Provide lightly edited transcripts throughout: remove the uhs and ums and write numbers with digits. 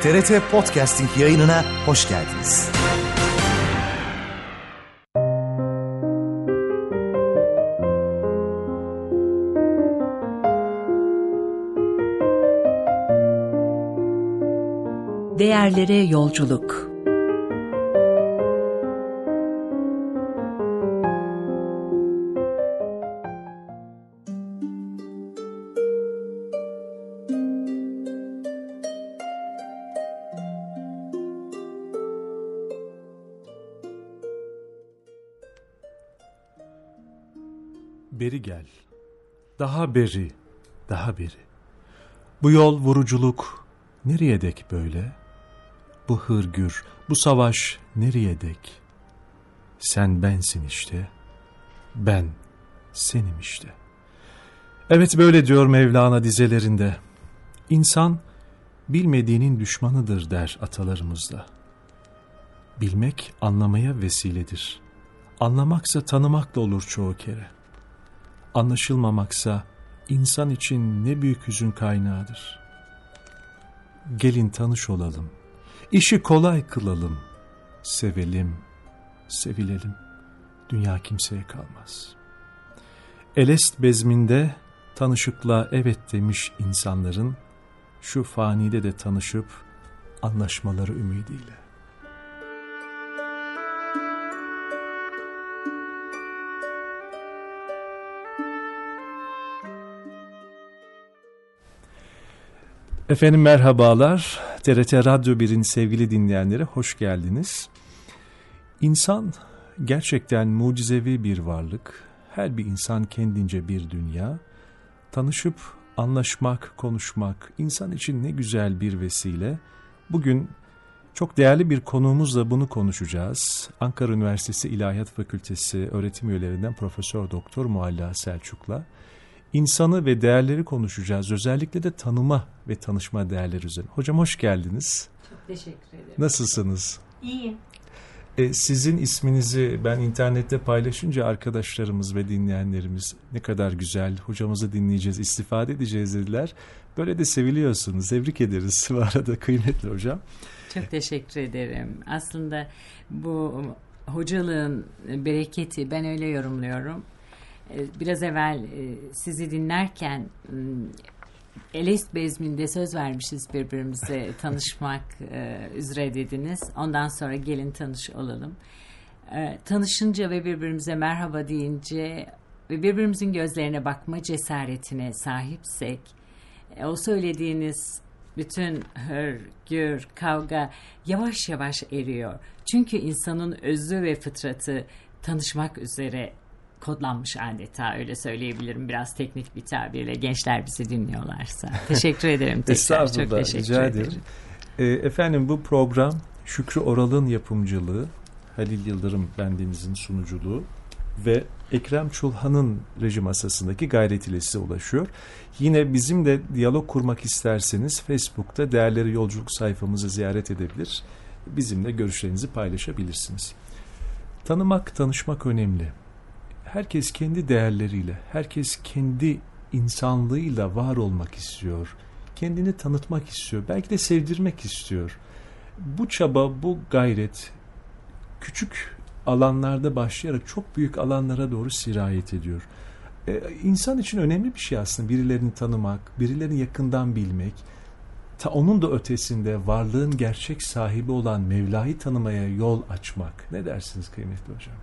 TRT Podcasting yayınına hoş geldiniz. Değerlere yolculuk. Beri gel, daha beri, daha beri. Bu yol vuruculuk nereye dek böyle? Bu hırgür, bu savaş nereye dek? Sen bensin işte, ben senim işte. Evet, böyle diyor Mevlana dizelerinde. İnsan bilmediğinin düşmanıdır der atalarımızda. Bilmek anlamaya vesiledir. Anlamaksa tanımakla olur çoğu kere. Anlaşılmamaksa insan için ne büyük hüzün kaynağıdır. Gelin tanış olalım, işi kolay kılalım, sevelim, sevilelim, dünya kimseye kalmaz. Elest bezminde tanışıkla evet demiş insanların, şu fanide de tanışıp anlaşmaları ümidiyle. Efendim merhabalar, TRT Radyo 1'in sevgili dinleyenleri hoş geldiniz. İnsan gerçekten mucizevi bir varlık, her bir insan kendince bir dünya. Tanışıp anlaşmak, konuşmak insan için ne güzel bir vesile. Bugün çok değerli bir konuğumuzla bunu konuşacağız. Ankara Üniversitesi İlahiyat Fakültesi öğretim üyelerinden Profesör Doktor Mualla Selçuk'la. İnsanı ve değerleri konuşacağız. Özellikle de tanıma ve tanışma değerleri üzerine. Hocam hoş geldiniz. Çok teşekkür ederim. Nasılsınız? İyiyim. Sizin isminizi ben internette paylaşınca arkadaşlarımız ve dinleyenlerimiz ne kadar güzel, hocamızı dinleyeceğiz, istifade edeceğiz dediler. Böyle de seviliyorsunuz. Tebrik ederiz bu arada kıymetli hocam. Çok teşekkür ederim. Aslında bu hocalığın bereketi ben öyle yorumluyorum. Biraz evvel sizi dinlerken Elest bezminde söz vermişiz birbirimize tanışmak üzere dediniz. Ondan sonra gelin tanış olalım. Tanışınca ve birbirimize merhaba deyince ve birbirimizin gözlerine bakma cesaretine sahipsek o söylediğiniz bütün hırgür, kavga yavaş yavaş eriyor. Çünkü insanın özü ve fıtratı tanışmak üzere kodlanmış adeta, öyle söyleyebilirim biraz teknik bir tabirle, gençler bizi dinliyorlarsa. Teşekkür ederim tekrar. Estağfurullah, çok teşekkür rica ederim. Efendim bu program Şükrü Oral'ın yapımcılığı, Halil Yıldırım bendenizin sunuculuğu ve Ekrem Çulhan'ın reji masasındaki gayretiyle size ulaşıyor. Yine bizimle diyalog kurmak isterseniz Facebook'ta Değerleri Yolculuk sayfamızı ziyaret edebilir. Bizimle görüşlerinizi paylaşabilirsiniz. Tanımak, tanışmak önemli. Herkes kendi değerleriyle, herkes kendi insanlığıyla var olmak istiyor. Kendini tanıtmak istiyor. Belki de sevdirmek istiyor. Bu çaba, bu gayret küçük alanlarda başlayarak çok büyük alanlara doğru sirayet ediyor. İnsan için önemli bir şey aslında birilerini tanımak, birilerini yakından bilmek. Onun da ötesinde varlığın gerçek sahibi olan Mevla'yı tanımaya yol açmak. Ne dersiniz kıymetli hocam?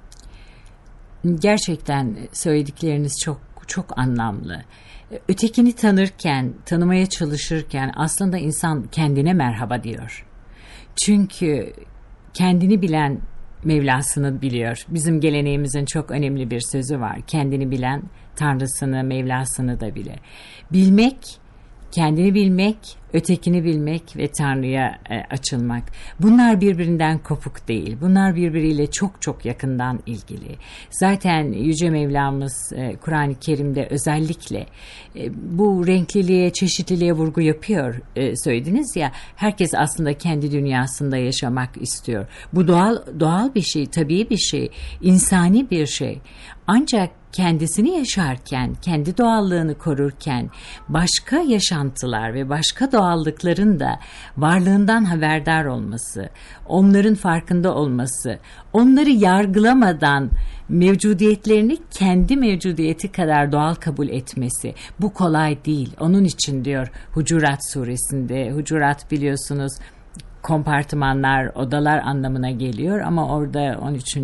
Gerçekten söyledikleriniz çok çok anlamlı. Ötekini tanırken, tanımaya çalışırken aslında insan kendine merhaba diyor. Çünkü kendini bilen Mevlasını biliyor. Bizim geleneğimizin çok önemli bir sözü var. Kendini bilen Tanrısını, Mevlasını da bilir. Bilmek, kendini bilmek, ötekini bilmek ve Tanrı'ya açılmak. Bunlar birbirinden kopuk değil. Bunlar birbiriyle çok çok yakından ilgili. Zaten Yüce Mevlamız Kur'an-ı Kerim'de özellikle bu renkliliğe, çeşitliliğe vurgu yapıyor. Söylediniz ya, herkes aslında kendi dünyasında yaşamak istiyor. Bu doğal bir şey, tabii bir şey, insani bir şey. Ancak kendisini yaşarken, kendi doğallığını korurken başka yaşantılar ve başka doğallıkların da varlığından haberdar olması, onların farkında olması, onları yargılamadan mevcudiyetlerini kendi mevcudiyeti kadar doğal kabul etmesi, bu kolay değil. Onun için diyor Hucurat suresinde, Hucurat biliyorsunuz kompartımanlar, odalar anlamına geliyor ama orada 13.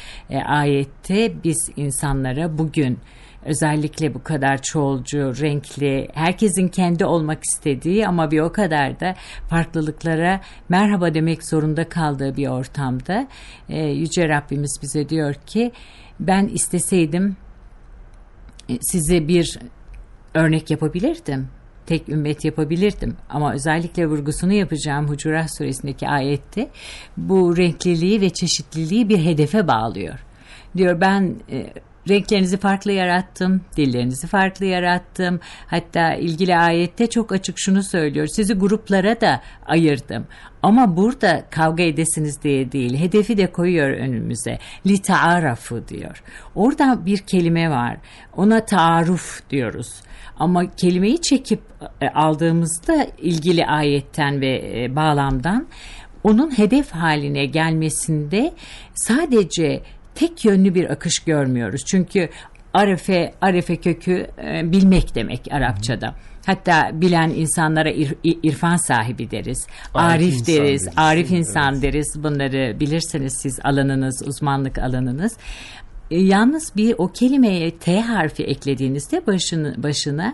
ayette biz insanlara bugün özellikle bu kadar çoğulcu, renkli, herkesin kendi olmak istediği ama bir o kadar da farklılıklara merhaba demek zorunda kaldığı bir ortamda Yüce Rabbimiz bize diyor ki ben isteseydim size bir örnek yapabilirdim. Tek ümmet yapabilirdim ama özellikle vurgusunu yapacağım Hucurat suresindeki ayette bu renkliliği ve çeşitliliği bir hedefe bağlıyor. Diyor ben renklerinizi farklı yarattım, dillerinizi farklı yarattım. Hatta ilgili ayette çok açık şunu söylüyor. Sizi gruplara da ayırdım. Ama burada kavga edesiniz diye değil, hedefi de koyuyor önümüze. Li ta'arafu diyor. Orada bir kelime var. Ona taarruf diyoruz. Ama kelimeyi çekip aldığımızda ilgili ayetten ve bağlamdan onun hedef haline gelmesinde sadece tek yönlü bir akış görmüyoruz. Çünkü arefe kökü bilmek demek Arapçada. Hatta bilen insanlara irfan sahibi deriz. Arif deriz. Arif insan deriz. Bunları bilirsiniz siz, alanınız, uzmanlık alanınız. Yalnız o kelimeye T harfi eklediğinizde başına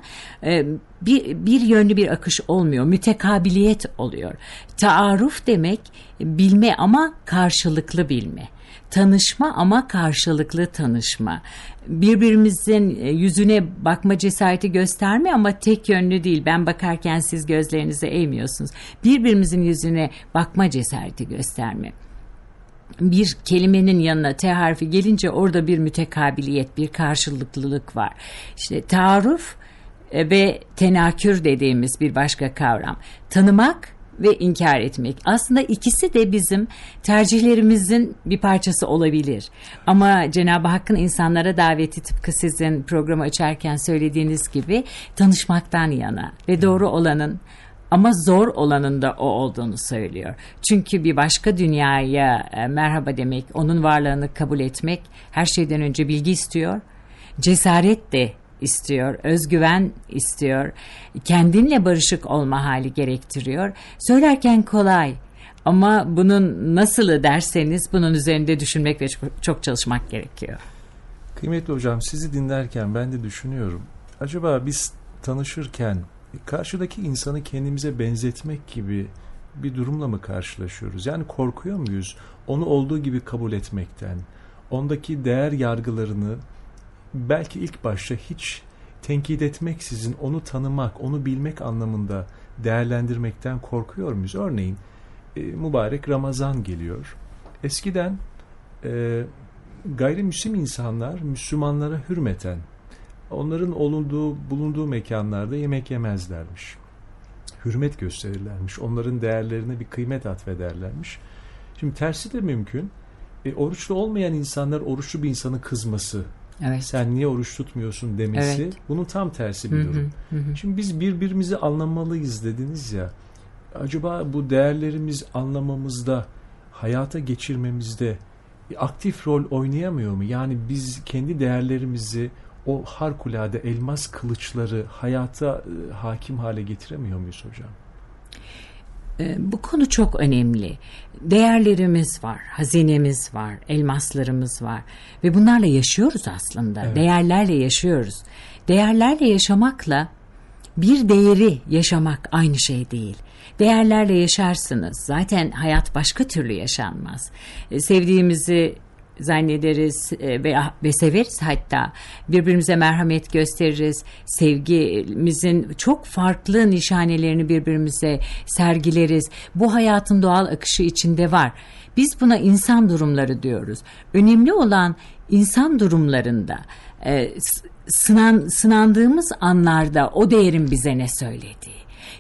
bir yönlü bir akış olmuyor. Mütekabiliyet oluyor. Taarruf demek bilme ama karşılıklı bilme. Tanışma ama karşılıklı tanışma. Birbirimizin yüzüne bakma cesareti gösterme ama tek yönlü değil. Ben bakarken siz gözlerinizi eğmiyorsunuz. Birbirimizin yüzüne bakma cesareti gösterme. Bir kelimenin yanına T harfi gelince orada bir mütekabiliyet, bir karşılıklılık var. İşte taarruf ve tenakür dediğimiz bir başka kavram. Tanımak ve inkar etmek. Aslında ikisi de bizim tercihlerimizin bir parçası olabilir. Ama Cenab-ı Hakk'ın insanlara daveti tıpkı sizin programı açarken söylediğiniz gibi tanışmaktan yana ve doğru olanın ama zor olanın da o olduğunu söylüyor. Çünkü bir başka dünyaya merhaba demek, onun varlığını kabul etmek her şeyden önce bilgi istiyor, cesaret de istiyor, özgüven istiyor, kendinle barışık olma hali gerektiriyor. Söylerken kolay ama bunun nasılı derseniz bunun üzerinde düşünmek ve çok çalışmak gerekiyor. Kıymetli hocam, sizi dinlerken ben de düşünüyorum. Acaba biz tanışırken karşıdaki insanı kendimize benzetmek gibi bir durumla mı karşılaşıyoruz? Yani korkuyor muyuz onu olduğu gibi kabul etmekten? Ondaki değer yargılarını belki ilk başta hiç tenkit etmeksizin onu tanımak, onu bilmek anlamında değerlendirmekten korkuyor muyuz? Örneğin mübarek Ramazan geliyor. Eskiden gayrimüslim insanlar Müslümanlara hürmeten onların bulunduğu mekanlarda yemek yemezlermiş. Hürmet gösterirlermiş. Onların değerlerine bir kıymet atfederlermiş. Şimdi tersi de mümkün. Oruçlu olmayan insanlar oruçlu bir insanın kızması. Evet. Sen niye oruç tutmuyorsun demesi. Evet. Bunun tam tersi bir durum. Şimdi biz birbirimizi anlamalıyız dediniz ya. Acaba bu değerlerimiz anlamamızda, hayata geçirmemizde aktif rol oynayamıyor mu? Yani biz kendi değerlerimizi, o harikulade elmas kılıçları hayata hakim hale getiremiyor muyuz hocam? Bu konu çok önemli. Değerlerimiz var, hazinemiz var, elmaslarımız var ve bunlarla yaşıyoruz aslında. Evet. Değerlerle yaşıyoruz. Değerlerle yaşamakla bir değeri yaşamak aynı şey değil. Değerlerle yaşarsınız. Zaten hayat başka türlü yaşanmaz. Sevdiğimizi zannederiz ve severiz, hatta birbirimize merhamet gösteririz, sevgimizin çok farklı nişanelerini birbirimize sergileriz. Bu hayatın doğal akışı içinde var. Biz buna insan durumları diyoruz. Önemli olan insan durumlarında sınandığımız anlarda o değerin bize ne söylediği.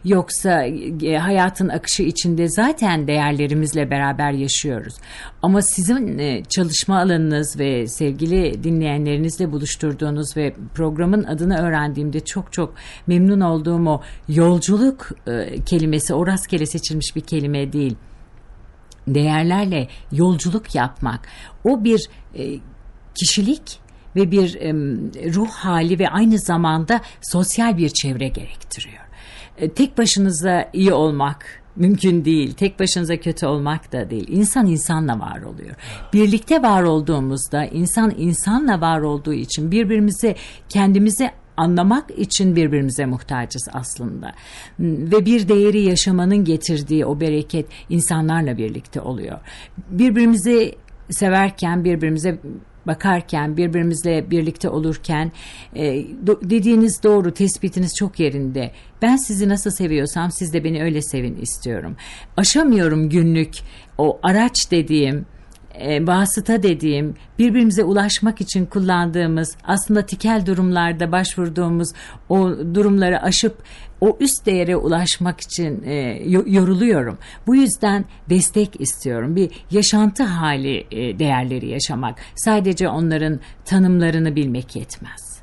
Yoksa hayatın akışı içinde zaten değerlerimizle beraber yaşıyoruz. Ama sizin çalışma alanınız ve sevgili dinleyenlerinizle buluşturduğunuz ve programın adını öğrendiğimde çok çok memnun olduğum o yolculuk kelimesi, o rastgele seçilmiş bir kelime değil. Değerlerle yolculuk yapmak, o bir kişilik ve bir ruh hali ve aynı zamanda sosyal bir çevre gerektiriyor. Tek başınıza iyi olmak mümkün değil. Tek başınıza kötü olmak da değil. İnsan insanla var oluyor. Birlikte var olduğumuzda, insan insanla var olduğu için birbirimize, kendimizi anlamak için birbirimize muhtacız aslında. Ve bir değeri yaşamanın getirdiği o bereket insanlarla birlikte oluyor. Birbirimizi severken, birbirimize bakarken, birbirimizle birlikte olurken dediğiniz doğru, tespitiniz çok yerinde. Ben sizi nasıl seviyorsam siz de beni öyle sevin istiyorum. Aşamıyorum günlük o araç dediğim, vasıta dediğim, birbirimize ulaşmak için kullandığımız, aslında tikel durumlarda başvurduğumuz o durumları aşıp o üst değere ulaşmak için yoruluyorum. Bu yüzden destek istiyorum. Bir yaşantı hali değerleri yaşamak. Sadece onların tanımlarını bilmek yetmez.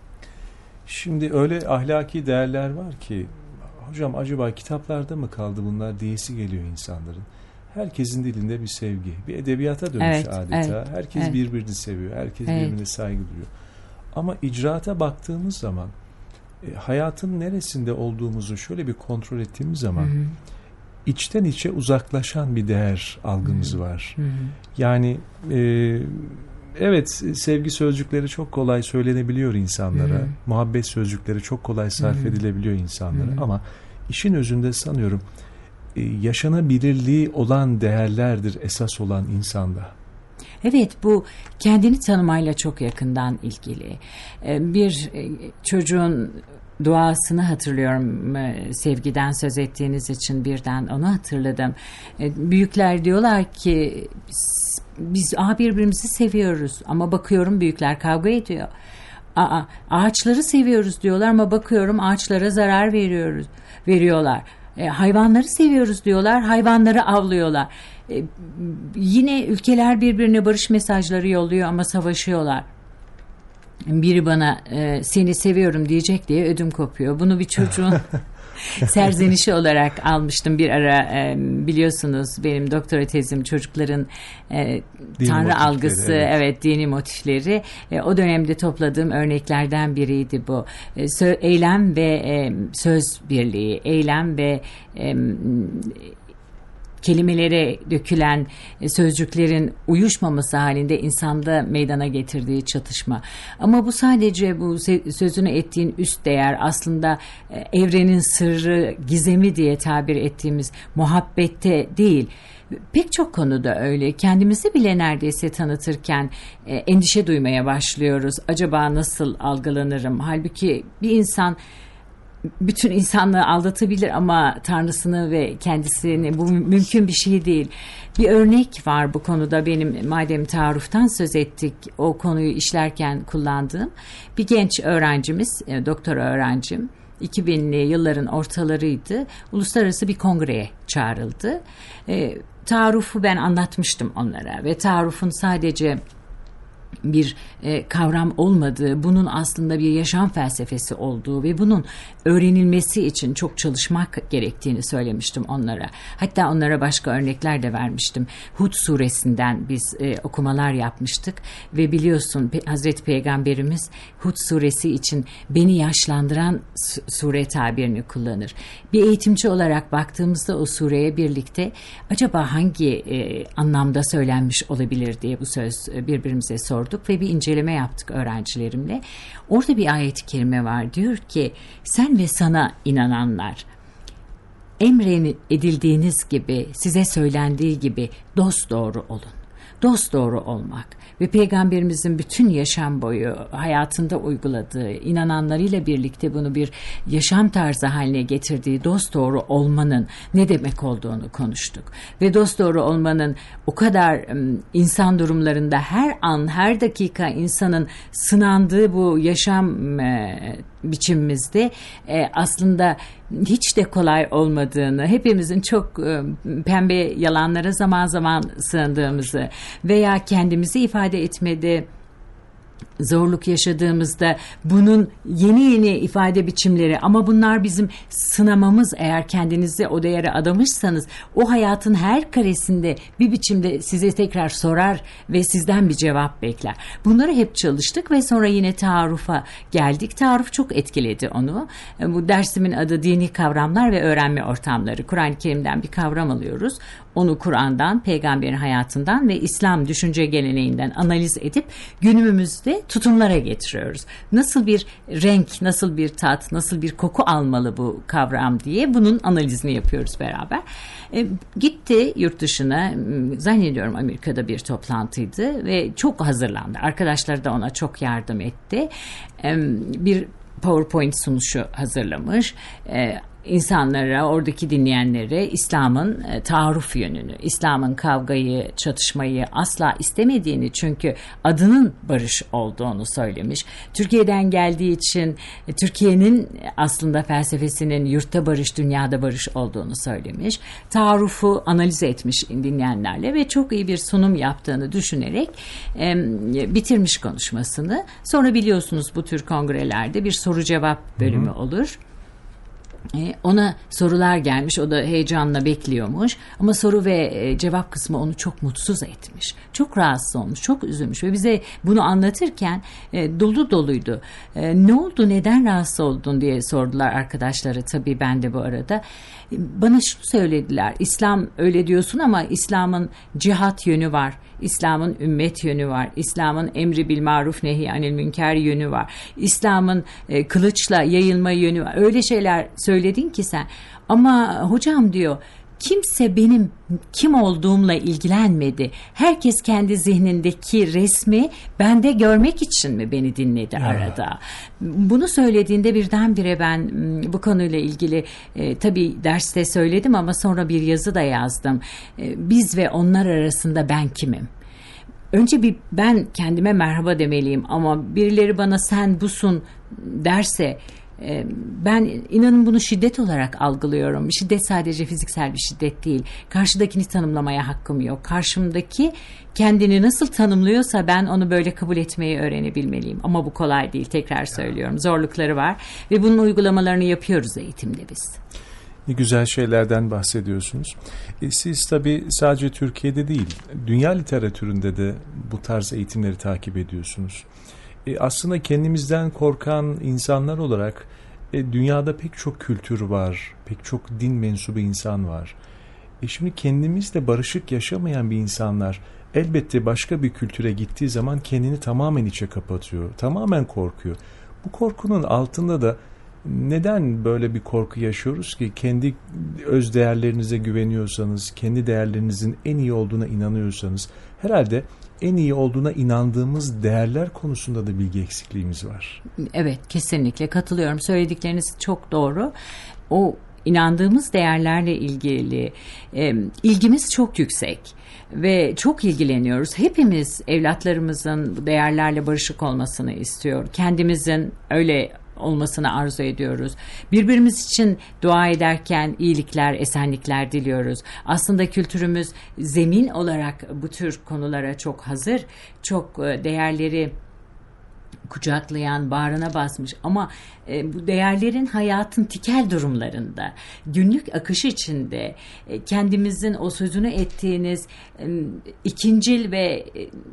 Şimdi öyle ahlaki değerler var ki, hocam acaba kitaplarda mı kaldı bunlar diyesi geliyor insanların. Herkesin dilinde bir sevgi, bir edebiyata dönüş adeta. Herkes birbirini seviyor, herkes birbirine saygı duyuyor. Ama icraata baktığımız zaman, hayatın neresinde olduğumuzu şöyle bir kontrol ettiğimiz zaman, içten içe uzaklaşan bir değer algımız var. Yani evet, sevgi sözcükleri çok kolay söylenebiliyor insanlara, muhabbet sözcükleri çok kolay sarf edilebiliyor insanlara, ama işin özünde sanıyorum yaşanabilirliği olan değerlerdir esas olan insanda. Evet, bu kendini tanımayla çok yakından ilgili. Bir çocuğun duasını hatırlıyorum, sevgiden söz ettiğiniz için birden onu hatırladım. Büyükler diyorlar ki biz birbirimizi seviyoruz ama bakıyorum büyükler kavga ediyor. Ağaçları seviyoruz diyorlar ama bakıyorum ağaçlara zarar veriyorlar. Hayvanları seviyoruz diyorlar, hayvanları avlıyorlar. Yine ülkeler birbirine barış mesajları yolluyor ama savaşıyorlar. Biri bana seni seviyorum diyecek diye ödüm kopuyor. Bunu bir çocuğun serzenişi olarak almıştım bir ara. Biliyorsunuz benim doktora tezim çocukların Tanrı algısı, evet, dini motifleri. O dönemde topladığım örneklerden biriydi bu. Eylem ve söz birliği, eylem ve kelimelere dökülen sözcüklerin uyuşmaması halinde insanda meydana getirdiği çatışma. Ama bu sadece bu sözünü ettiğin üst değer, aslında evrenin sırrı, gizemi diye tabir ettiğimiz muhabbette değil. Pek çok konuda öyle. Kendimizi bile neredeyse tanıtırken endişe duymaya başlıyoruz. Acaba nasıl algılanırım? Halbuki bir insan bütün insanlığı aldatabilir ama Tanrısını ve kendisini, bu mümkün bir şey değil. Bir örnek var bu konuda, benim madem taarruftan söz ettik, o konuyu işlerken kullandığım bir genç öğrencimiz, doktora öğrencim, 2000'li yılların ortalarıydı. Uluslararası bir kongreye çağrıldı. Taarrufu ben anlatmıştım onlara ve taarrufun sadece bir kavram olmadığı, bunun aslında bir yaşam felsefesi olduğu ve bunun öğrenilmesi için çok çalışmak gerektiğini söylemiştim onlara. Hatta onlara başka örnekler de vermiştim. Hud suresinden biz okumalar yapmıştık ve biliyorsun Hazreti Peygamberimiz Hud suresi için beni yaşlandıran sure tabirini kullanır. Bir eğitimci olarak baktığımızda o sureye birlikte acaba hangi anlamda söylenmiş olabilir diye bu söz birbirimize sorduk ve bir inceleme yaptık öğrencilerimle. Orada bir ayet-i kerime var. Diyor ki, sen ve sana inananlar emredildiğiniz gibi, size söylendiği gibi dosdoğru olun. Dosdoğru olmak ve Peygamberimizin bütün yaşam boyu hayatında uyguladığı, inananlarıyla birlikte bunu bir yaşam tarzı haline getirdiği dosdoğru olmanın ne demek olduğunu konuştuk. Ve dosdoğru olmanın o kadar insan durumlarında her an, her dakika insanın sınandığı bu yaşam biçimimizde aslında hiç de kolay olmadığını, hepimizin çok pembe yalanlara zaman zaman sığındığımızı veya kendimizi ifade etmede zorluk yaşadığımızda bunun yeni ifade biçimleri, ama bunlar bizim sınamamız. Eğer kendinizi o değere adamışsanız o hayatın her karesinde bir biçimde size tekrar sorar ve sizden bir cevap bekler. Bunları hep çalıştık ve sonra yine taarrufa geldik. Taarruf çok etkiledi onu. Bu dersimin adı Dini Kavramlar ve Öğrenme Ortamları. Kur'an-ı Kerim'den bir kavram alıyoruz. Onu Kur'an'dan, peygamberin hayatından ve İslam düşünce geleneğinden analiz edip günümüzde tutumlara getiriyoruz. Nasıl bir renk, nasıl bir tat, nasıl bir koku almalı bu kavram diye bunun analizini yapıyoruz beraber. Gitti yurt dışına, zannediyorum Amerika'da bir toplantıydı ve çok hazırlandı. Arkadaşları da ona çok yardım etti. Bir PowerPoint sunuşu hazırlamış. İnsanlara, oradaki dinleyenlere İslam'ın taarruf yönünü, İslam'ın kavgayı, çatışmayı asla istemediğini, çünkü adının barış olduğunu söylemiş. Türkiye'den geldiği için Türkiye'nin aslında felsefesinin yurtta barış, dünyada barış olduğunu söylemiş. Taarrufu analiz etmiş dinleyenlerle ve çok iyi bir sunum yaptığını düşünerek bitirmiş konuşmasını. Sonra biliyorsunuz bu tür kongrelerde bir soru cevap bölümü olur. Ona sorular gelmiş, o da heyecanla bekliyormuş ama soru ve cevap kısmı onu çok mutsuz etmiş, çok rahatsız olmuş, çok üzülmüş ve bize bunu anlatırken dolu doluydu. Ne oldu, neden rahatsız oldun diye sordular arkadaşları, tabii ben de bu arada. Bana şunu söylediler: İslam öyle diyorsun ama İslam'ın cihat yönü var, İslam'ın ümmet yönü var, İslam'ın emri bil maruf nehi anil münker yönü var, İslam'ın kılıçla yayılma yönü var. Öyle şeyler söyledin ki sen. Ama hocam diyor, kimse benim kim olduğumla ilgilenmedi. Herkes kendi zihnindeki resmi bende görmek için mi beni dinledi arada? Bunu söylediğinde birdenbire ben bu konuyla ilgili tabii derste söyledim ama sonra bir yazı da yazdım. Biz ve onlar arasında ben kimim? Önce bir ben kendime merhaba demeliyim ama birileri bana sen busun derse ben inanın bunu şiddet olarak algılıyorum. Şiddet sadece fiziksel bir şiddet değil. Karşıdakini tanımlamaya hakkım yok. Karşımdaki kendini nasıl tanımlıyorsa ben onu böyle kabul etmeyi öğrenebilmeliyim. Ama bu kolay değil, tekrar söylüyorum. Zorlukları var ve bunun uygulamalarını yapıyoruz eğitimde biz. Ne güzel şeylerden bahsediyorsunuz. Siz tabii sadece Türkiye'de değil, dünya literatüründe de bu tarz eğitimleri takip ediyorsunuz. Aslında kendimizden korkan insanlar olarak dünyada pek çok kültür var, pek çok din mensubu insan var. Şimdi kendimizle barışık yaşamayan bir insanlar elbette başka bir kültüre gittiği zaman kendini tamamen içe kapatıyor, tamamen korkuyor. Bu korkunun altında da neden böyle bir korku yaşıyoruz ki? Kendi öz değerlerinize güveniyorsanız, kendi değerlerinizin en iyi olduğuna inanıyorsanız, herhalde en iyi olduğuna inandığımız değerler konusunda da bilgi eksikliğimiz var. Evet, kesinlikle katılıyorum. Söyledikleriniz çok doğru. O inandığımız değerlerle ilgili ilgimiz çok yüksek ve çok ilgileniyoruz. Hepimiz evlatlarımızın bu değerlerle barışık olmasını istiyor. Kendimizin öyle olmasını arzu ediyoruz. Birbirimiz için dua ederken iyilikler, esenlikler diliyoruz. Aslında kültürümüz zemin olarak bu tür konulara çok hazır, çok değerleri kucaklayan, bağrına basmış ama bu değerlerin hayatın tikel durumlarında, günlük akışı içinde kendimizin o sözünü ettiğiniz ikincil ve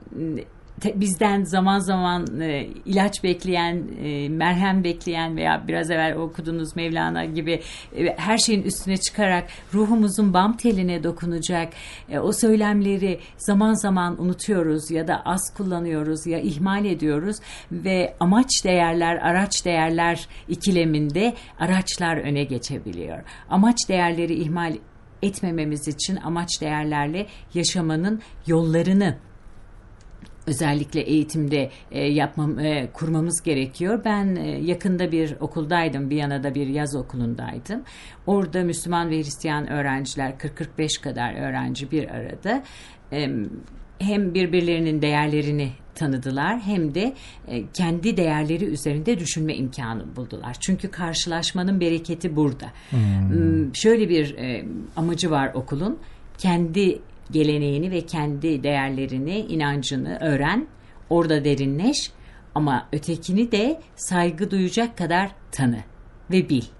bizden zaman zaman ilaç bekleyen, merhem bekleyen veya biraz evvel okuduğunuz Mevlana gibi her şeyin üstüne çıkarak ruhumuzun bam teline dokunacak o söylemleri zaman zaman unutuyoruz ya da az kullanıyoruz ya ihmal ediyoruz ve amaç değerler, araç değerler ikileminde araçlar öne geçebiliyor. Amaç değerleri ihmal etmememiz için amaç değerlerle yaşamanın yollarını özellikle eğitimde kurmamız gerekiyor. Ben yakında bir okuldaydım, Viyana'da bir yaz okulundaydım. Orada Müslüman ve Hristiyan öğrenciler, 40-45 kadar öğrenci bir arada hem birbirlerinin değerlerini tanıdılar hem de kendi değerleri üzerinde düşünme imkanı buldular. Çünkü karşılaşmanın bereketi burada. Şöyle bir amacı var okulun. Kendi geleneğini ve kendi değerlerini, inancını öğren, orada derinleş ama ötekini de saygı duyacak kadar tanı ve bil.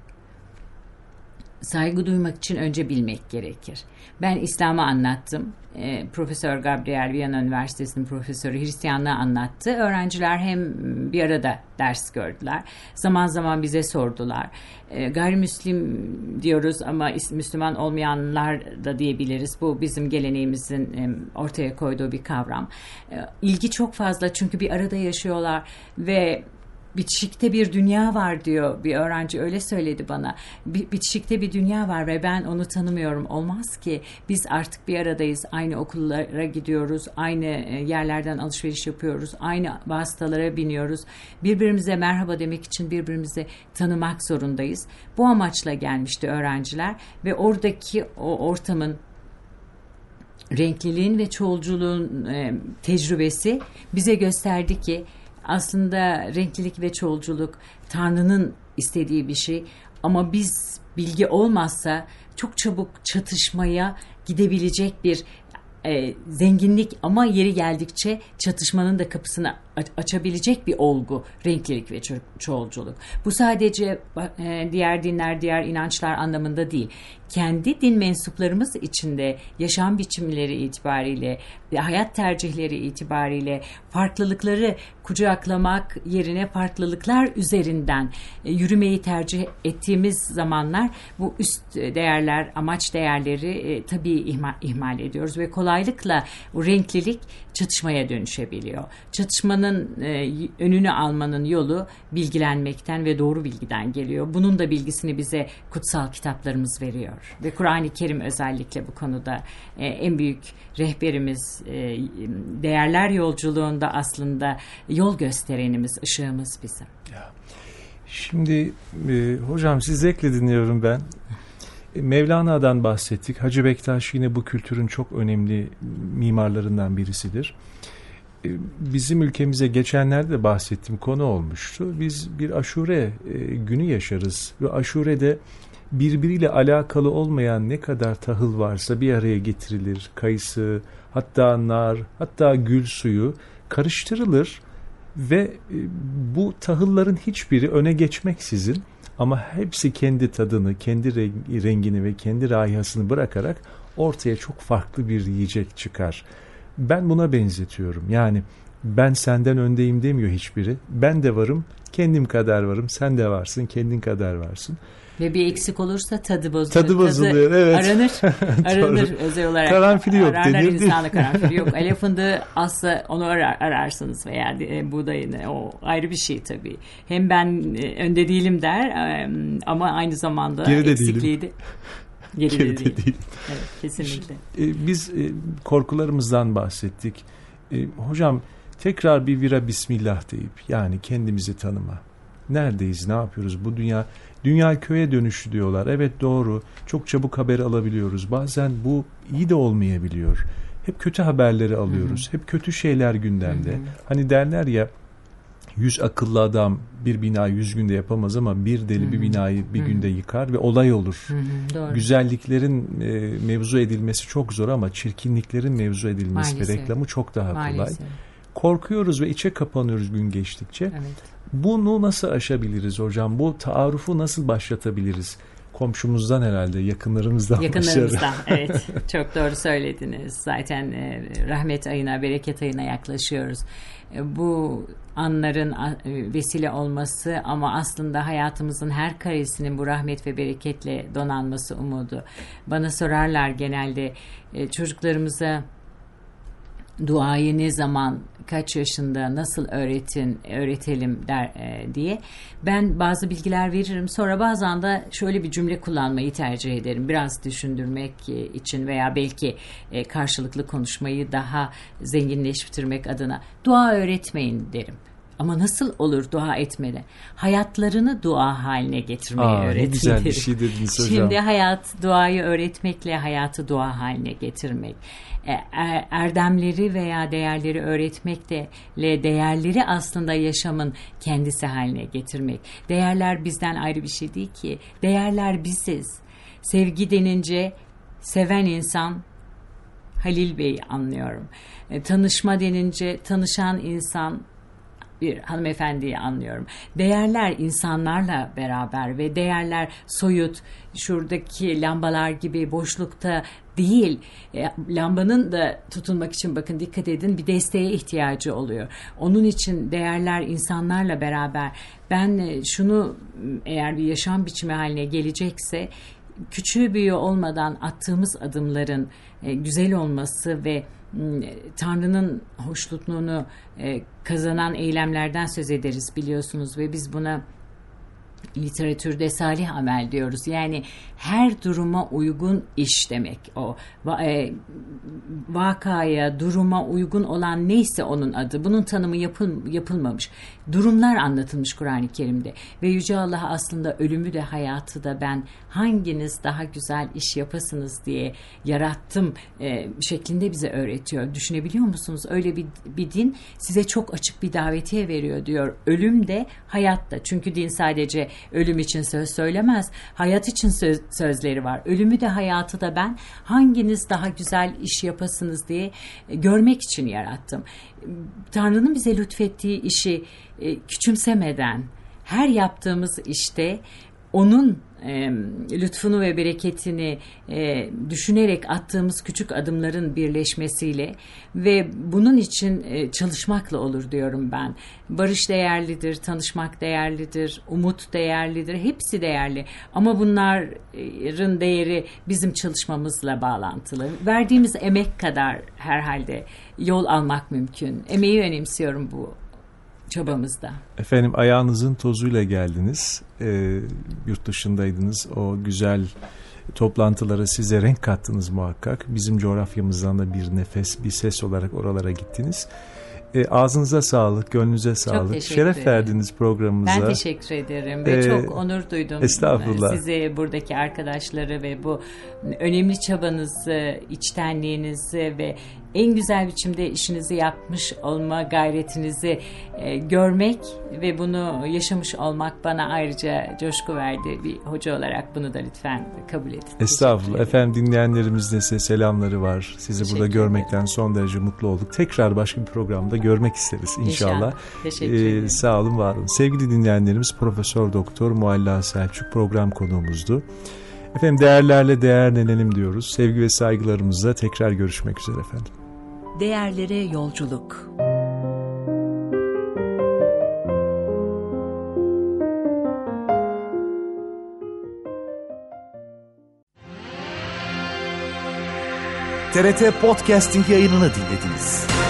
Saygı duymak için önce bilmek gerekir. Ben İslam'ı anlattım. Profesör Gabriel Viyana Üniversitesi'nin profesörü Hristiyanlığı anlattı. Öğrenciler hem bir arada ders gördüler. Zaman zaman bize sordular. Gayrimüslim diyoruz ama Müslüman olmayanlar da diyebiliriz. Bu bizim geleneğimizin ortaya koyduğu bir kavram. İlgi çok fazla çünkü bir arada yaşıyorlar ve bitişikte bir dünya var diyor bir öğrenci, öyle söyledi bana. Bitişikte bir dünya var ve ben onu tanımıyorum. Olmaz ki, biz artık bir aradayız, aynı okullara gidiyoruz, aynı yerlerden alışveriş yapıyoruz, aynı vasıtalara biniyoruz. Birbirimize merhaba demek için birbirimizi tanımak zorundayız. Bu amaçla gelmişti öğrenciler ve oradaki o ortamın, renkliliğin ve çoğulculuğun tecrübesi bize gösterdi ki aslında renklilik ve çoğulculuk Tanrı'nın istediği bir şey ama biz bilgi olmazsa çok çabuk çatışmaya gidebilecek bir zenginlik ama yeri geldikçe çatışmanın da kapısını açabilecek bir olgu renklilik ve çoğulculuk. Bu sadece diğer dinler, diğer inançlar anlamında değil. Kendi din mensuplarımız içinde yaşam biçimleri itibariyle, hayat tercihleri itibariyle farklılıkları kucaklamak yerine farklılıklar üzerinden yürümeyi tercih ettiğimiz zamanlar bu üst değerler, amaç değerleri tabii ihmal ediyoruz ve kolaylıkla o renklilik çatışmaya dönüşebiliyor. Çatışmanın önünü almanın yolu bilgilenmekten ve doğru bilgiden geliyor. Bunun da bilgisini bize kutsal kitaplarımız veriyor. Ve Kur'an-ı Kerim özellikle bu konuda en büyük rehberimiz, değerler yolculuğunda aslında yol gösterenimiz, ışığımız bizim. Şimdi hocam siz zevkle dinliyorum ben. Mevlana'dan bahsettik. Hacı Bektaş yine bu kültürün çok önemli mimarlarından birisidir. Bizim ülkemize geçenlerde bahsettiğim konu olmuştu. Biz bir aşure günü yaşarız ve aşurede birbiriyle alakalı olmayan ne kadar tahıl varsa bir araya getirilir. Kayısı, hatta nar, hatta gül suyu karıştırılır ve bu tahılların hiçbiri öne geçmeksizin ama hepsi kendi tadını, kendi rengini ve kendi raihasını bırakarak ortaya çok farklı bir yiyecek çıkar. Ben buna benzetiyorum. Yani ben senden öndeyim demiyor hiçbiri. Ben de varım, kendim kadar varım. Sen de varsın, kendin kadar varsın. Ve bir eksik olursa tadı bozuluyor. Tadı bozuluyor, evet. Aranır özel olarak. Karanfili yok ararlar denir. İnsanla karanfili yok. El fındığı asla onu ararsınız veya buğdayını. O ayrı bir şey tabii. Hem ben önde değilim der ama aynı zamanda eksikliği de. Geride değil. Evet, kesinlikle. Biz korkularımızdan bahsettik. Hocam tekrar bir vira bismillah deyip yani kendimizi tanıma. Neredeyiz, ne yapıyoruz? Bu dünya köye dönüşü diyorlar. Evet doğru. Çok çabuk haber alabiliyoruz. Bazen bu iyi de olmayabiliyor. Hep kötü haberleri alıyoruz. Hep kötü şeyler gündemde. Hani derler ya 100 akıllı adam bir binayı 100 günde yapamaz ama bir deli bir binayı bir günde yıkar ve olay olur. Doğru. Güzelliklerin mevzu edilmesi çok zor ama çirkinliklerin mevzu edilmesi Maalesef. ve reklamı çok daha kolay. Maalesef. Korkuyoruz ve içe kapanıyoruz gün geçtikçe. Evet. Bunu nasıl aşabiliriz hocam? Bu taarufu nasıl başlatabiliriz? Komşumuzdan herhalde, yakınlarımızdan. Evet, çok doğru söylediniz. Zaten rahmet ayına, bereket ayına yaklaşıyoruz. Bu anların vesile olması ama aslında hayatımızın her karesinin bu rahmet ve bereketle donanması umudu. Bana sorarlar genelde çocuklarımıza duayı ne zaman, kaç yaşında, nasıl öğretelim diye. Ben bazı bilgiler veririm. Sonra bazen de şöyle bir cümle kullanmayı tercih ederim. Biraz düşündürmek için veya belki karşılıklı konuşmayı daha zenginleştirmek adına. Dua öğretmeyin derim. Ama nasıl olur dua etmeden? Hayatlarını dua haline getirmeyi öğretmeleri. Ne güzel bir şey dediniz hocam. Şimdi duayı öğretmekle hayatı dua haline getirmek. Erdemleri veya değerleri öğretmekle değerleri aslında yaşamın kendisi haline getirmek. Değerler bizden ayrı bir şey değil ki. Değerler biziz. Sevgi denince seven insan Halil Bey'i anlıyorum. Tanışma denince tanışan insan bir hanımefendiyi anlıyorum. Değerler insanlarla beraber ve değerler soyut, şuradaki lambalar gibi boşlukta değil. Lambanın da tutunmak için bakın dikkat edin bir desteğe ihtiyacı oluyor. Onun için değerler insanlarla beraber. Ben şunu eğer bir yaşam biçimi haline gelecekse küçüğü büyüğü olmadan attığımız adımların güzel olması ve Tanrı'nın hoşnutluğunu kazanan eylemlerden söz ederiz biliyorsunuz ve biz buna literatürde salih amel diyoruz. Yani her duruma uygun iş demek o. Vakaya, duruma uygun olan neyse onun adı. Bunun tanımı yapılmamış. Durumlar anlatılmış Kur'an-ı Kerim'de. Ve Yüce Allah aslında ölümü de hayatı da ben hanginiz daha güzel iş yapasınız diye yarattım şeklinde bize öğretiyor. Düşünebiliyor musunuz? Öyle bir din size çok açık bir davetiye veriyor diyor. Ölüm de hayat da. Çünkü din sadece ölüm için söz söylemez. Hayat için sözleri var. Ölümü de hayatı da ben hanginiz daha güzel iş yapasınız diye görmek için yarattım. Tanrı'nın bize lütfettiği işi küçümsemeden her yaptığımız işte onun lütfunu ve bereketini düşünerek attığımız küçük adımların birleşmesiyle ve bunun için çalışmakla olur diyorum ben. Barış değerlidir, tanışmak değerlidir, umut değerlidir, hepsi değerli. Ama bunların değeri bizim çalışmamızla bağlantılı. Verdiğimiz emek kadar herhalde yol almak mümkün. Emeği önemsiyorum bu çabamızda. Efendim ayağınızın tozuyla geldiniz. Yurt dışındaydınız. O güzel toplantılara size renk kattınız muhakkak. Bizim coğrafyamızdan da bir nefes, bir ses olarak oralara gittiniz. Ağzınıza sağlık, gönlünüze sağlık. Şeref verdiniz programımıza. Ben teşekkür ederim ve çok onur duydum. Estağfurullah. Sizi, buradaki arkadaşları ve bu önemli çabanızı, içtenliğinizi ve en güzel biçimde işinizi yapmış olma gayretinizi görmek ve bunu yaşamış olmak bana ayrıca coşku verdi. Bir hoca olarak bunu da lütfen kabul edin. Estağfurullah. Efendim dinleyenlerimizde size selamları var. Sizi burada görmekten son derece mutlu olduk. Tekrar başka bir programda görmek isteriz inşallah. Teşekkür ederim. Sağ olun, var olun. Sevgili dinleyenlerimiz Profesör Doktor Mualla Selçuk program konuğumuzdu. Efendim değerlerle değerlenelim diyoruz. Sevgi ve saygılarımızla tekrar görüşmek üzere efendim. Değerlere yolculuk. TRT Podcasting yayınını dinlediniz.